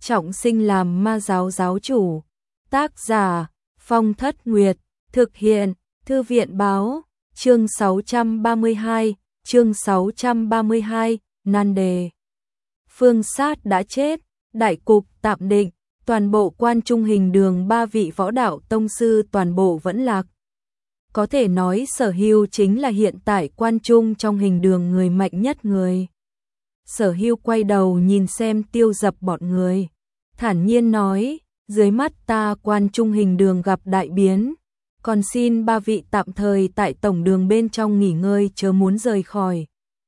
trọng sinh làm ma giáo giáo chủ. Tác giả Phong Thất Nguyệt, thực hiện Thư viện báo, chương 632, nan đề. Phương Sát đã chết, đại cục tạm định, toàn bộ Quan Trung Hình Đường 3 vị võ đạo tông sư toàn bộ vẫn lạc. Có thể nói Sở Hưu chính là hiện tại Quan Trung trong Hình Đường người mạnh nhất người. Sở Hưu quay đầu nhìn xem Tiêu Dập bọn người, thản nhiên nói, dưới mắt ta Quan Trung Hình Đường gặp đại biến, còn xin 3 vị tạm thời tại tổng đường bên trong nghỉ ngơi chớ muốn rời khỏi.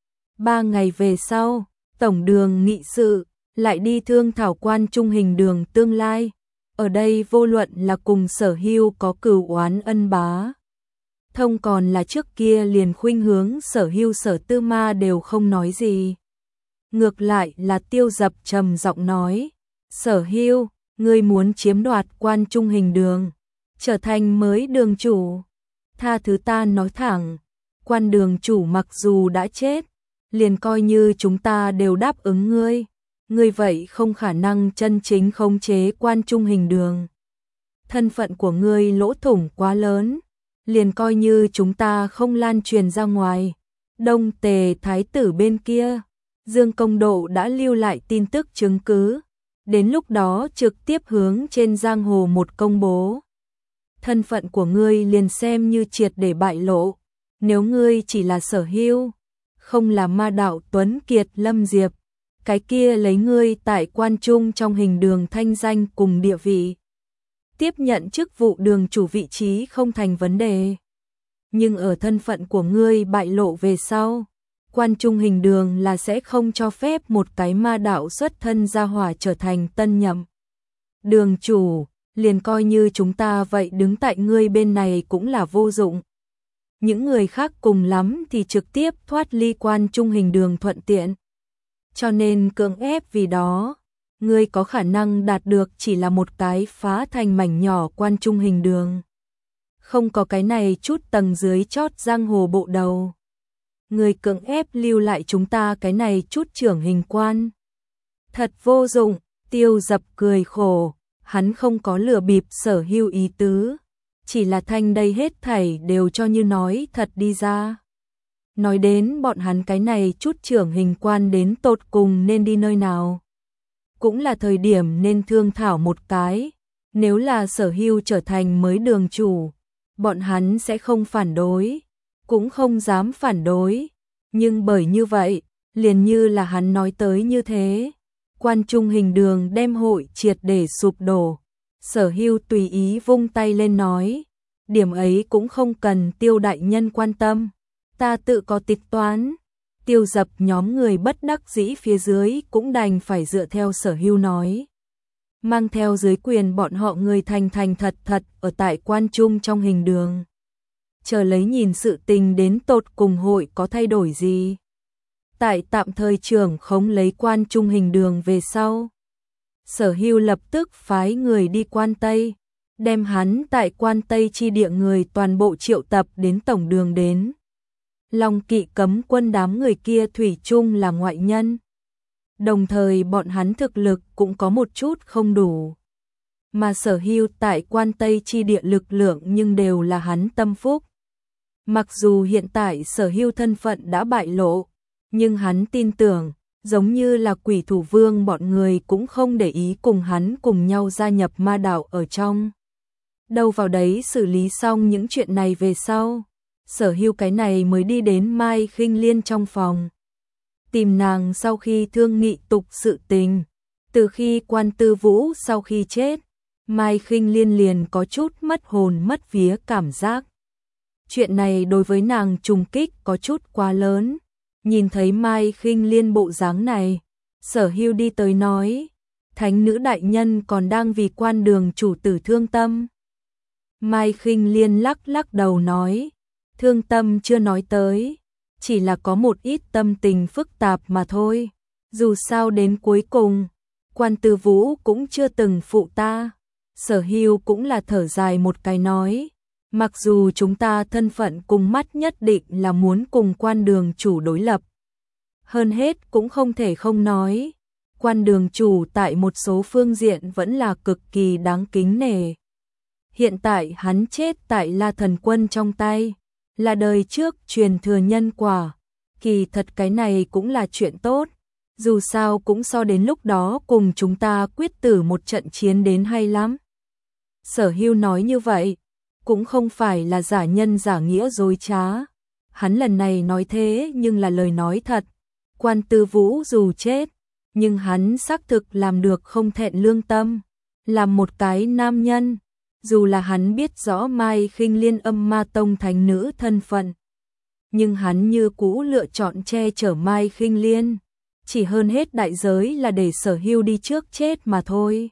3 ngày về sau, tổng đường nghị sự, lại đi thương thảo Quan Trung Hình Đường tương lai. Ở đây vô luận là cùng Sở Hưu có cừu oán ân bá thông, còn là trước kia liền khuynh hướng Sở Hưu Sở Tư Ma đều không nói gì. Ngược lại là Tiêu Dập trầm giọng nói, Sở Hưu, ngươi muốn chiếm đoạt Quan Trung Hình Đường, trở thành mới đường chủ. Tha thứ ta nói thẳng, Quan đường chủ mặc dù đã chết, liền coi như chúng ta đều đáp ứng ngươi, ngươi vậy không khả năng chân chính khống chế Quan Trung Hình Đường. Thân phận của ngươi lỗ thủng quá lớn, liền coi như chúng ta không lan truyền ra ngoài. Đông Tề thái tử bên kia, Dương Công Độ đã lưu lại tin tức chứng cứ, đến lúc đó trực tiếp hướng trên giang hồ một công bố. Thân phận của ngươi liền xem như triệt để bại lộ, nếu ngươi chỉ là Sở Hưu, không là ma đạo Tuấn Kiệt Lâm Diệp, cái kia lấy ngươi tại Quan Trung trong Hình Đường thanh danh cùng địa vị, tiếp nhận chức vụ đường chủ vị trí không thành vấn đề. Nhưng ở thân phận của ngươi bại lộ về sau, Quan Trung Hình Đường là sẽ không cho phép một cái ma đạo xuất thân gia hỏa trở thành tân nhậm đường chủ, liền coi như chúng ta vậy đứng tại ngươi bên này cũng là vô dụng. Những người khác cùng lắm thì trực tiếp thoát ly Quan Trung Hình Đường thuận tiện. Cho nên cưỡng ép vì đó, ngươi có khả năng đạt được chỉ là một cái phá thành mảnh nhỏ Quan Trung Hình Đường. Không có cái này chút tầng dưới chót giang hồ bộ đầu. Ngươi cưỡng ép lưu lại chúng ta cái này chút trưởng hình quan. Thật vô dụng, Tiêu Dập cười khổ, hắn không có lừa bịp Sở Hưu ý tứ, chỉ là thanh đây hết thảy đều cho như nói thật đi ra. Nói đến bọn hắn cái này chút trưởng hình quan đến tột cùng nên đi nơi nào. Cũng là thời điểm nên thương thảo một cái, nếu là Sở Hưu trở thành mới đường chủ, bọn hắn sẽ không phản đối, cũng không dám phản đối, nhưng bởi như vậy, liền như là hắn nói tới như thế, Quan Trung Hình Đường đem hội triệt để sụp đổ. Sở Hưu tùy ý vung tay lên nói, điểm ấy cũng không cần Tiêu đại nhân quan tâm, ta tự có tính toán. Tiêu Dập nhóm người bất đắc dĩ phía dưới cũng đành phải dựa theo Sở Hưu nói, mang theo dưới quyền bọn họ người thành thật ở tại Quan Trung trong Hình Đường, chờ lấy nhìn sự tình đến tột cùng hội có thay đổi gì. Tại tạm thời trưởng khống lấy Quan Trung Hình Đường về sau, Sở Hưu lập tức phái người đi Quan Tây, đem hắn tại Quan Tây chi địa người toàn bộ triệu tập đến tổng đường đến. Long Kỵ cấm quân đám người kia thủy chung là ngoại nhân, đồng thời bọn hắn thực lực cũng có một chút không đủ. Mà Sở Hưu tại Quan Tây chi địa lực lượng nhưng đều là hắn tâm phúc. Mặc dù hiện tại Sở Hưu thân phận đã bại lộ, nhưng hắn tin tưởng, giống như là Quỷ Thủ Vương bọn người cũng không để ý cùng hắn cùng nhau gia nhập ma đạo ở trong. Đâu vào đấy xử lý xong những chuyện này về sau, Sở Hưu cái này mới đi đến Mai Khinh Liên trong phòng, tìm nàng sau khi thương nghị tục sự tình. Từ khi Quan Tư Vũ sau khi chết, Mai Khinh Liên liền có chút mất hồn mất vía cảm giác. Chuyện này đối với nàng trùng kích có chút quá lớn. Nhìn thấy Mai Khinh Liên bộ dáng này, Sở Hưu đi tới nói, thánh nữ đại nhân còn đang vì Quan đường chủ tử thương tâm. Mai Khinh Liên lắc đầu nói, thương tâm chưa nói tới, chỉ là có một ít tâm tình phức tạp mà thôi. Dù sao đến cuối cùng, Quan Tư Vũ cũng chưa từng phụ ta. Sở Hưu cũng là thở dài một cái nói, mặc dù chúng ta thân phận cùng mắt nhất định là muốn cùng Quan đường chủ đối lập, hơn hết cũng không thể không nói, Quan đường chủ tại một số phương diện vẫn là cực kỳ đáng kính nể. Hiện tại hắn chết tại La Thần Quân trong tay, là đời trước truyền thừa nhân quả. Kỳ thật cái này cũng là chuyện tốt, dù sao cũng so đến lúc đó cùng chúng ta quyết tử một trận chiến đến hay lắm. Sở Hưu nói như vậy, cũng không phải là giả nhân giả nghĩa dối trá. Hắn lần này nói thế nhưng là lời nói thật. Quan Tư Vũ dù chết, nhưng hắn xác thực làm được không thẹn lương tâm. Làm một cái nam nhân, dù là hắn biết rõ Mai Khinh Liên Âm Ma Tông thánh nữ thân phận, nhưng hắn như cũ lựa chọn che chở Mai Khinh Liên. Chỉ hơn hết đại giới là để Sở Hưu đi trước chết mà thôi.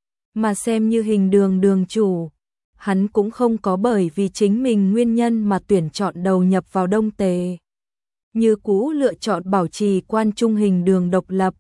Mà xem như Hình Đường đường chủ, hắn cũng không có bởi vì chính mình nguyên nhân mà tuyển chọn đầu nhập vào Đông Tề. Như cũ lựa chọn bảo trì Quan Trung Hình Đường độc lập.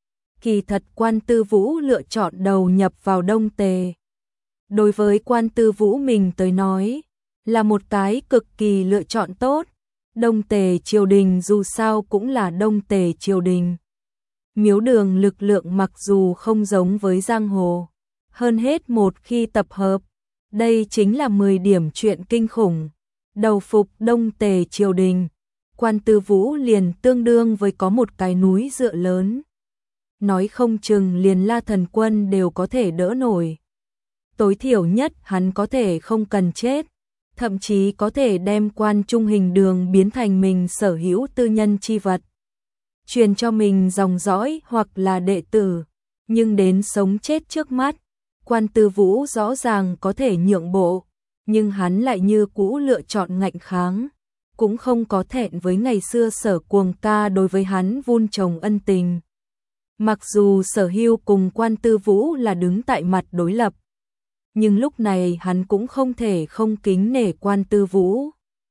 Kỳ thật Quan Tư Vũ lựa chọn đầu nhập vào Đông Tề, đối với Quan Tư Vũ mình tới nói, là một cái cực kỳ lựa chọn tốt. Đông Tề triều đình dù sao cũng là Đông Tề triều đình. Miếu đường lực lượng mặc dù không giống với giang hồ, hơn hết một khi tập hợp, đây chính là 10 điểm chuyện kinh khủng. Đầu phục Đông Tề triều đình, Quan Tư Vũ liền tương đương với có một cái núi dựa lớn. Nói không chừng liền La Thần Quân đều có thể đỡ nổi. Tối thiểu nhất hắn có thể không cần chết, thậm chí có thể đem Quan Trung Hình Đường biến thành mình sở hữu tư nhân chi vật, truyền cho mình dòng dõi hoặc là đệ tử. Nhưng đến sống chết trước mắt, Quan Tư Vũ rõ ràng có thể nhượng bộ, nhưng hắn lại như cũ lựa chọn ngạnh kháng, cũng không có thẹn với ngày xưa Sở Cuồng ca đối với hắn vun trồng ân tình. Mặc dù Sở Hưu cùng Quan Tư Vũ là đứng tại mặt đối lập, nhưng lúc này hắn cũng không thể không kính nể Quan Tư Vũ.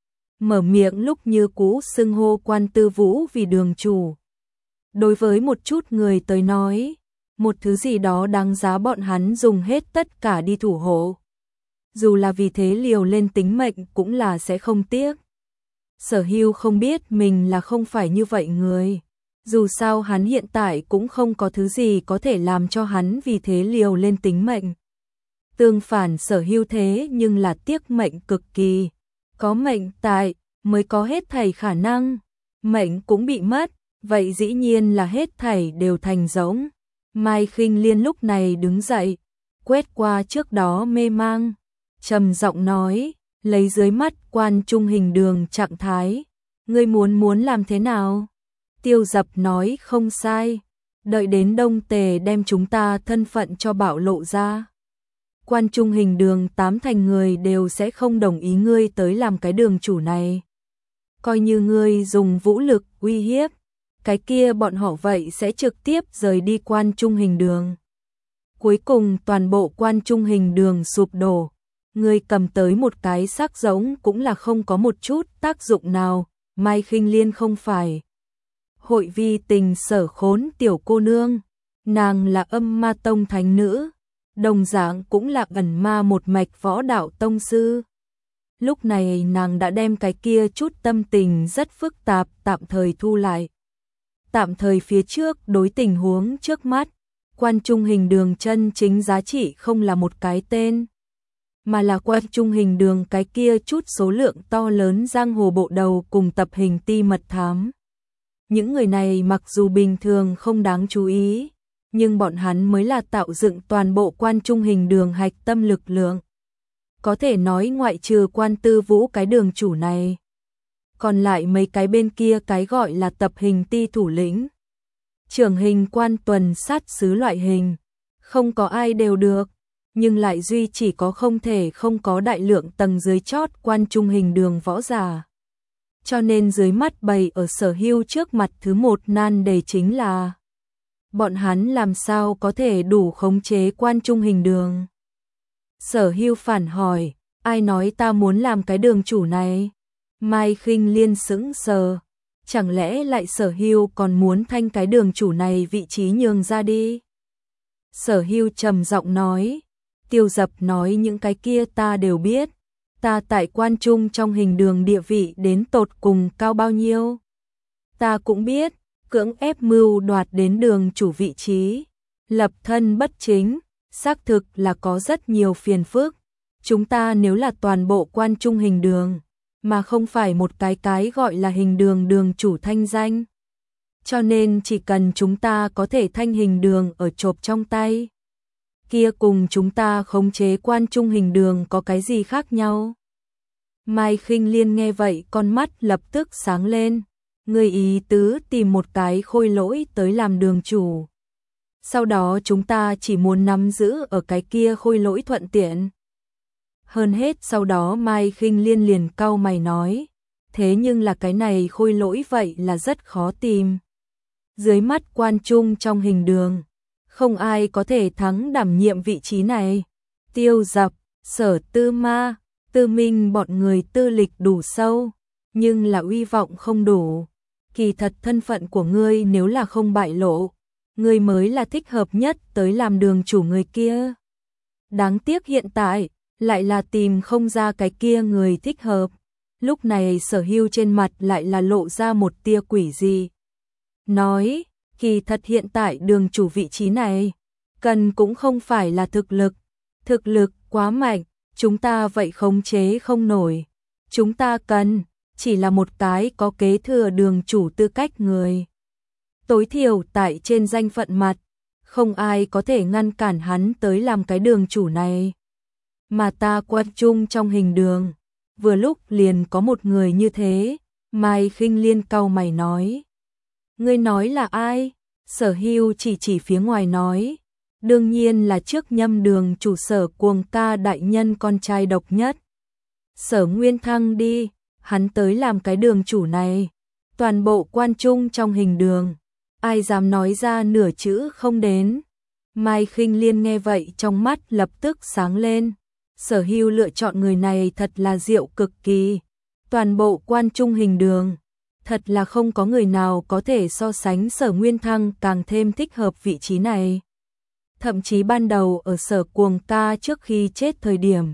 Mở miệng lúc như cũ xưng hô Quan Tư Vũ vì đường chủ. Đối với một chút người tới nói, một thứ gì đó đáng giá bọn hắn dùng hết tất cả đi thủ hộ. Dù là vì thế liều lên tính mệnh cũng là sẽ không tiếc. Sở Hưu không biết mình là không phải như vậy người. Dù sao hắn hiện tại cũng không có thứ gì có thể làm cho hắn vì thế liều lên tính mệnh. Tương phản Sở Hưu thế nhưng là tiếc mệnh cực kỳ. Có mệnh tại mới có hết thảy khả năng. Mệnh cũng bị mất, vậy dĩ nhiên là hết thảy đều thành rỗng. Mai Khinh Liên lúc này đứng dậy, quét qua trước đó mê mang, trầm giọng nói, lấy dưới mắt Quan Trung Hình Đường trạng thái, ngươi muốn làm thế nào? Tiêu Dập nói không sai, đợi đến Đông Tề đem chúng ta thân phận cho bạo lộ ra, Quan Trung Hình Đường 8 thành người đều sẽ không đồng ý ngươi tới làm cái đường chủ này. Coi như ngươi dùng vũ lực uy hiếp, cái kia bọn họ vậy sẽ trực tiếp rời đi Quan Trung Hình Đường. Cuối cùng toàn bộ Quan Trung Hình Đường sụp đổ, ngươi cầm tới một cái xác giống cũng là không có một chút tác dụng nào. Mai Khinh Liên không phải hội vi tình sở khốn tiểu cô nương, nàng là Âm Ma Tông thánh nữ, đồng dạng cũng là ẩn ma một mạch võ đạo tông sư. Lúc này nàng đã đem cái kia chút tâm tình rất phức tạp tạm thời thu lại. Tạm thời phía trước đối tình huống trước mắt, Quan Trung Hình Đường chân chính giá trị không là một cái tên, mà là Quan Trung Hình Đường cái kia chút số lượng to lớn giang hồ bộ đầu cùng tập hình ti mật thám. Những người này mặc dù bình thường không đáng chú ý, nhưng bọn hắn mới là tạo dựng toàn bộ Quan Trung Hình Đường hạch tâm lực lượng. Có thể nói ngoại trừ Quan Tư Vũ cái đường chủ này, còn lại mấy cái bên kia cái gọi là tập hình ti thủ lĩnh, trưởng hình quan tuần sát sứ loại hình, không có ai đều được, nhưng lại duy chỉ có không thể không có đại lượng tầng dưới chót Quan Trung Hình Đường võ giả. Cho nên dưới mắt bày ở Sở Hưu trước mặt thứ một nan đề chính là bọn hắn làm sao có thể đủ khống chế Quan Trung Hình Đường. Sở Hưu phản hỏi, ai nói ta muốn làm cái đường chủ này? Mai Khinh Liên sững sờ, chẳng lẽ lại Sở Hưu còn muốn thanh cái đường chủ này vị trí nhường ra đi? Sở Hưu trầm giọng nói, Tiêu Dập nói những cái kia ta đều biết, ta tại Quan Trung trong Hình Đường địa vị đến tột cùng cao bao nhiêu. Ta cũng biết, cưỡng ép mưu đoạt đến đường chủ vị trí, lập thân bất chính, xác thực là có rất nhiều phiền phức. Chúng ta nếu là toàn bộ quan trung hình đường, mà không phải một cái gọi là hình đường đường chủ thanh danh. Cho nên chỉ cần chúng ta có thể thanh hình đường ở chộp trong tay, kia cùng chúng ta khống chế quan trung hình đường có cái gì khác nhau. Mai Khinh Liên nghe vậy con mắt lập tức sáng lên, người ý tứ tìm một cái khôi lỗi tới làm đường chủ. Sau đó chúng ta chỉ muốn nắm giữ ở cái kia khôi lỗi thuận tiện. Hơn hết sau đó Mai Khinh Liên liền cau mày nói, thế nhưng là cái này khôi lỗi vậy là rất khó tìm. Dưới mắt quan trung trong hình đường, không ai có thể thắng đảm nhiệm vị trí này. Tiêu Dập, Sở Tư Ma, Tư Minh bọn người tư lịch đủ sâu, nhưng là uy vọng không đủ. Kỳ thật thân phận của ngươi nếu là không bại lộ, ngươi mới là thích hợp nhất tới làm đường chủ người kia. Đáng tiếc hiện tại, lại là tìm không ra cái kia người thích hợp. Lúc này Sở Hưu trên mặt lại là lộ ra một tia quỷ dị. Nói, kỳ thật hiện tại đường chủ vị trí này, cần cũng không phải là thực lực quá mạnh, chúng ta vậy khống chế không nổi. Chúng ta cần, chỉ là một cái có kế thừa đường chủ tư cách người. Tối thiểu tại trên danh phận mặt, không ai có thể ngăn cản hắn tới làm cái đường chủ này. Mà ta quan trung trong hình đường, vừa lúc liền có một người như thế. Mai Khinh Liên cau mày nói. Ngươi nói là ai? Sở Hưu chỉ phía ngoài nói. Đương nhiên là trước nhâm đường chủ Sở Cuồng Ca đại nhân con trai độc nhất. Sở Nguyên Thăng đi, hắn tới làm cái đường chủ này. Toàn bộ quan trung trong hình đường, ai dám nói ra nửa chữ không đến. Mai Khinh Liên nghe vậy trong mắt lập tức sáng lên. Sở Hưu lựa chọn người này thật là diệu cực kỳ. Toàn bộ quan trung hình đường, thật là không có người nào có thể so sánh Sở Nguyên Thăng càng thêm thích hợp vị trí này. Thậm chí ban đầu ở Sở Cuồng Ca trước khi chết thời điểm,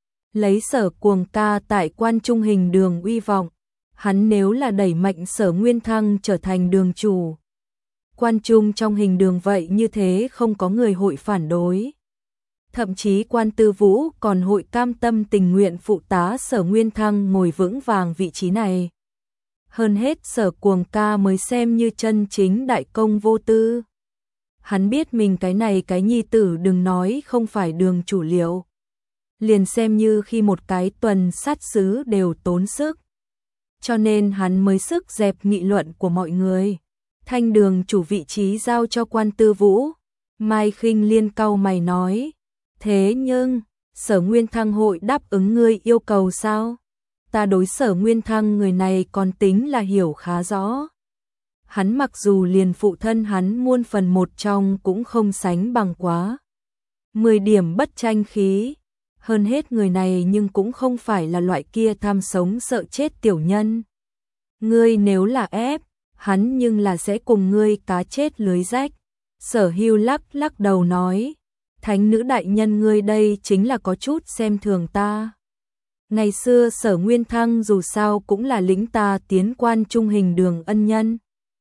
lấy Sở Cuồng Ca tại quan trung hình đường uy vọng, hắn nếu là đẩy mạnh Sở Nguyên Thăng trở thành đường chủ, quan trung trong hình đường vậy như thế không có người hội phản đối. Thậm chí Quan Tư Vũ còn hội cam tâm tình nguyện phụ tá Sở Nguyên Thăng ngồi vững vàng vị trí này. Hơn hết Sở Cuồng Ca mới xem như chân chính đại công vô tư. Hắn biết mình cái này cái nhi tử đừng nói không phải đường chủ liệu, liền xem như khi một cái tuần sát sứ đều tốn sức. Cho nên hắn mới sức dẹp nghị luận của mọi người. Thanh đường chủ vị trí giao cho Quan Tư Vũ. Mai Khinh Liên cau mày nói. Thế nhưng, Sở Nguyên Thăng hội đáp ứng ngươi yêu cầu sao? Ta đối Sở Nguyên Thăng người này còn tính là hiểu khá rõ. Hắn mặc dù liền phụ thân hắn muôn phần một trong cũng không sánh bằng quá. 10 điểm bất tranh khí. Hơn hết người này nhưng cũng không phải là loại kia tham sống sợ chết tiểu nhân. Ngươi nếu là ép, hắn nhưng là sẽ cùng ngươi cá chết lưới rách. Sở Hưu lắc đầu nói. Thánh nữ đại nhân ngươi đây chính là có chút xem thường ta. Ngày xưa Sở Nguyên Thăng dù sao cũng là lĩnh ta tiến quan trung hình đường ân nhân.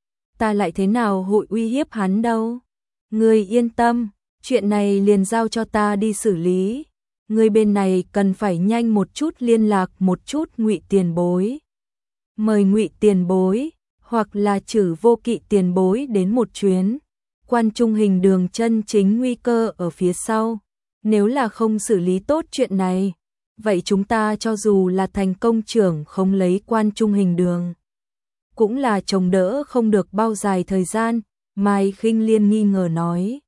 Ta lại thế nào hội uy hiếp hắn đâu. Ngươi yên tâm, chuyện này liền giao cho ta đi xử lý. Ngươi bên này cần phải nhanh một chút liên lạc một chút Ngụy tiền bối. Mời Ngụy tiền bối, hoặc là Trử Vô Kỵ tiền bối đến một chuyến. Quan trung hình đường chân chính nguy cơ ở phía sau. Nếu là không xử lý tốt chuyện này, vậy chúng ta cho dù là thành công trưởng không lấy quan trung hình đường, cũng là chống đỡ không được bao dài thời gian. Mai Khinh Liên nghi ngờ nói.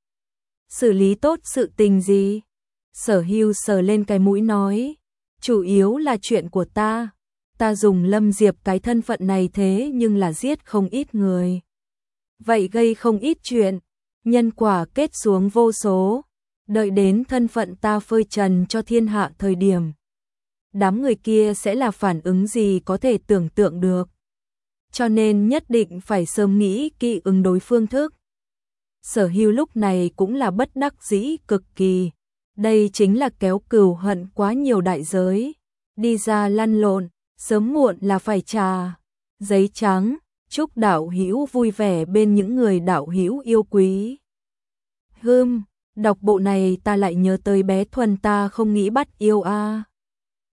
Xử lý tốt sự tình gì? Sở Hưu sờ lên cái mũi nói. Chủ yếu là chuyện của ta. Ta dùng Lâm Diệp cái thân phận này thế nhưng là giết không ít người. Vậy gây không ít chuyện. Nhân quả kết xuống vô số. Đợi đến thân phận ta phơi trần cho thiên hạ thời điểm, đám người kia sẽ là phản ứng gì có thể tưởng tượng được. Cho nên nhất định phải sớm nghĩ kỹ ứng đối phương thức. Sở Hưu lúc này cũng là bất đắc dĩ cực kỳ. Đây chính là kéo cừu hận quá nhiều đại giới. Đi ra lăn lộn, sớm muộn là phải trả. Giấy trắng, chúc đạo hữu vui vẻ bên những người đạo hữu yêu quý. Đọc bộ này ta lại nhớ tới bé Thuần, ta không nghĩ bắt yêu a.